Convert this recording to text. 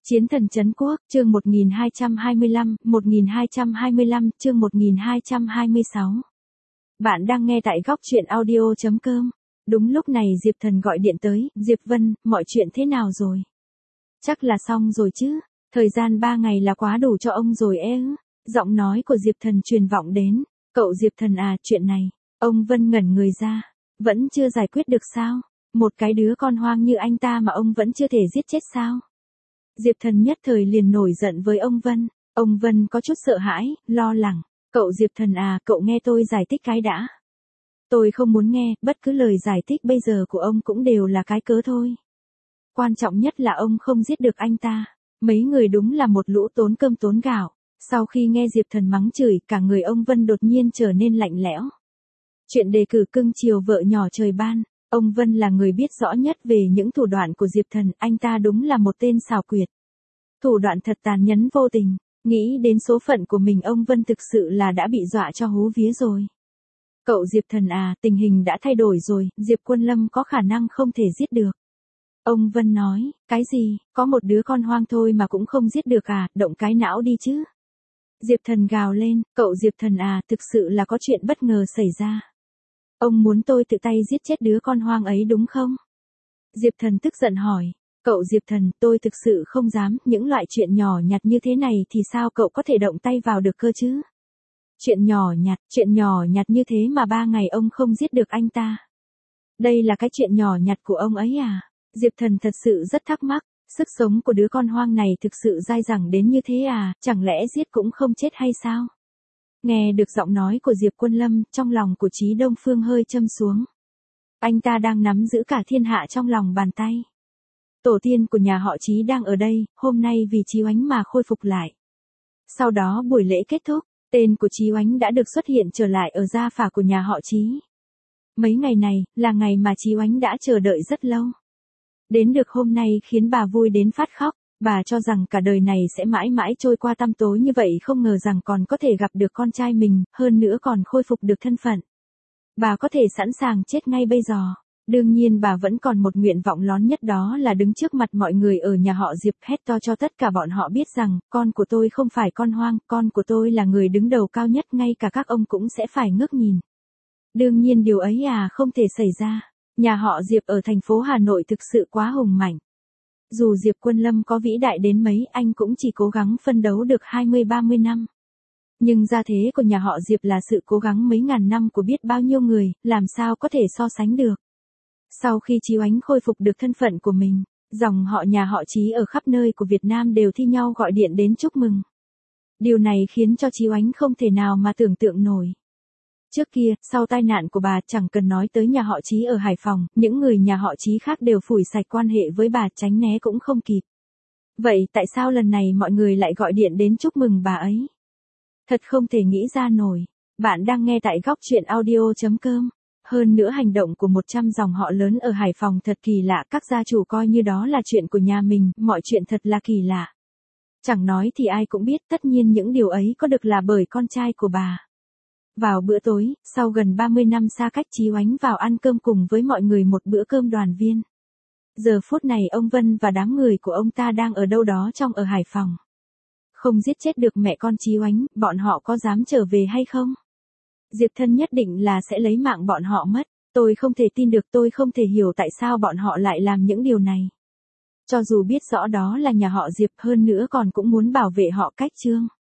Chiến thần trấn quốc, chương 1225, chương 1226. Bạn đang nghe tại góc truyện audio.com. Đúng lúc này Diệp Thần gọi điện tới, Diệp Vân, mọi chuyện thế nào rồi? Chắc là xong rồi chứ, thời gian 3 ngày là quá đủ cho ông rồi ư. Giọng nói của Diệp Thần truyền vọng đến, cậu Diệp Thần à, chuyện này, ông Vân ngẩn người ra, vẫn chưa giải quyết được sao? Một cái đứa con hoang như anh ta mà ông vẫn chưa thể giết chết sao? Diệp Thần nhất thời liền nổi giận với ông Vân có chút sợ hãi, lo lắng, cậu Diệp Thần à, cậu nghe tôi giải thích cái đã. Tôi không muốn nghe, bất cứ lời giải thích bây giờ của ông cũng đều là cái cớ thôi. Quan trọng nhất là ông không giết được anh ta, mấy người đúng là một lũ tốn cơm tốn gạo. Sau khi nghe Diệp Thần mắng chửi, cả người ông Vân đột nhiên trở nên lạnh lẽo. Chuyện đề cử cưng chiều vợ nhỏ trời ban. Ông Vân là người biết rõ nhất về những thủ đoạn của Diệp Thần, anh ta đúng là một tên xảo quyệt. Thủ đoạn thật tàn nhẫn vô tình, nghĩ đến số phận của mình ông Vân thực sự là đã bị dọa cho hú vía rồi. Cậu Diệp Thần à, tình hình đã thay đổi rồi, Diệp Quân Lâm có khả năng không thể giết được. Ông Vân nói, cái gì, có một đứa con hoang thôi mà cũng không giết được à, động cái não đi chứ. Diệp Thần gào lên, cậu Diệp Thần à, thực sự là có chuyện bất ngờ xảy ra. Ông muốn tôi tự tay giết chết đứa con hoang ấy đúng không? Diệp Thần tức giận hỏi, cậu Diệp Thần, tôi thực sự không dám, những loại chuyện nhỏ nhặt như thế này thì sao cậu có thể động tay vào được cơ chứ? Chuyện nhỏ nhặt như thế mà 3 ngày ông không giết được anh ta. Đây là cái chuyện nhỏ nhặt của ông ấy à? Diệp Thần thật sự rất thắc mắc, sức sống của đứa con hoang này thực sự dai dẳng đến như thế à, chẳng lẽ giết cũng không chết hay sao? Nghe được giọng nói của Diệp Quân Lâm, trong lòng của Chí Đông Phương hơi châm xuống. Anh ta đang nắm giữ cả thiên hạ trong lòng bàn tay. Tổ tiên của nhà họ Chí đang ở đây, hôm nay vì Chí Oánh mà khôi phục lại. Sau đó buổi lễ kết thúc, tên của Chí Oánh đã được xuất hiện trở lại ở gia phả của nhà họ Chí. Mấy ngày này, là ngày mà Chí Oánh đã chờ đợi rất lâu. Đến được hôm nay khiến bà vui đến phát khóc. Bà cho rằng cả đời này sẽ mãi mãi trôi qua tăm tối như vậy, không ngờ rằng còn có thể gặp được con trai mình, hơn nữa còn khôi phục được thân phận. Bà có thể sẵn sàng chết ngay bây giờ. Đương nhiên bà vẫn còn một nguyện vọng lón nhất, đó là đứng trước mặt mọi người ở nhà họ Diệp hét to cho tất cả bọn họ biết rằng, con của tôi không phải con hoang, con của tôi là người đứng đầu cao nhất, ngay cả các ông cũng sẽ phải ngước nhìn. Đương nhiên điều ấy không thể xảy ra. Nhà họ Diệp ở thành phố Hà Nội thực sự quá hùng mạnh. Dù Diệp Quân Lâm có vĩ đại đến mấy, anh cũng chỉ cố gắng phân đấu được 20-30 năm. Nhưng gia thế của nhà họ Diệp là sự cố gắng mấy ngàn năm của biết bao nhiêu người, làm sao có thể so sánh được. Sau khi Chí Oánh khôi phục được thân phận của mình, dòng họ nhà họ Chí ở khắp nơi của Việt Nam đều thi nhau gọi điện đến chúc mừng. Điều này khiến cho Chí Oánh không thể nào mà tưởng tượng nổi. Trước kia, sau tai nạn của bà, chẳng cần nói tới nhà họ Chí ở Hải Phòng, những người nhà họ Chí khác đều phủi sạch quan hệ với bà, tránh né cũng không kịp. Vậy tại sao lần này mọi người lại gọi điện đến chúc mừng bà ấy? Thật không thể nghĩ ra nổi. Bạn đang nghe tại góc truyện audio.com. Hơn nữa hành động của 100 dòng họ lớn ở Hải Phòng thật kỳ lạ, các gia chủ coi như đó là chuyện của nhà mình, mọi chuyện thật là kỳ lạ. Chẳng nói thì ai cũng biết, tất nhiên những điều ấy có được là bởi con trai của bà. Vào bữa tối, sau gần 30 năm xa cách, Chí Oánh vào ăn cơm cùng với mọi người một bữa cơm đoàn viên. Giờ phút này ông Vân và đám người của ông ta đang ở đâu đó ở Hải Phòng. Không giết chết được mẹ con Chí Oánh, bọn họ có dám trở về hay không? Diệp Thân nhất định là sẽ lấy mạng bọn họ mất. Tôi không thể tin được, tôi không thể hiểu tại sao bọn họ lại làm những điều này. Cho dù biết rõ đó là nhà họ Diệp, hơn nữa còn cũng muốn bảo vệ họ cách chương.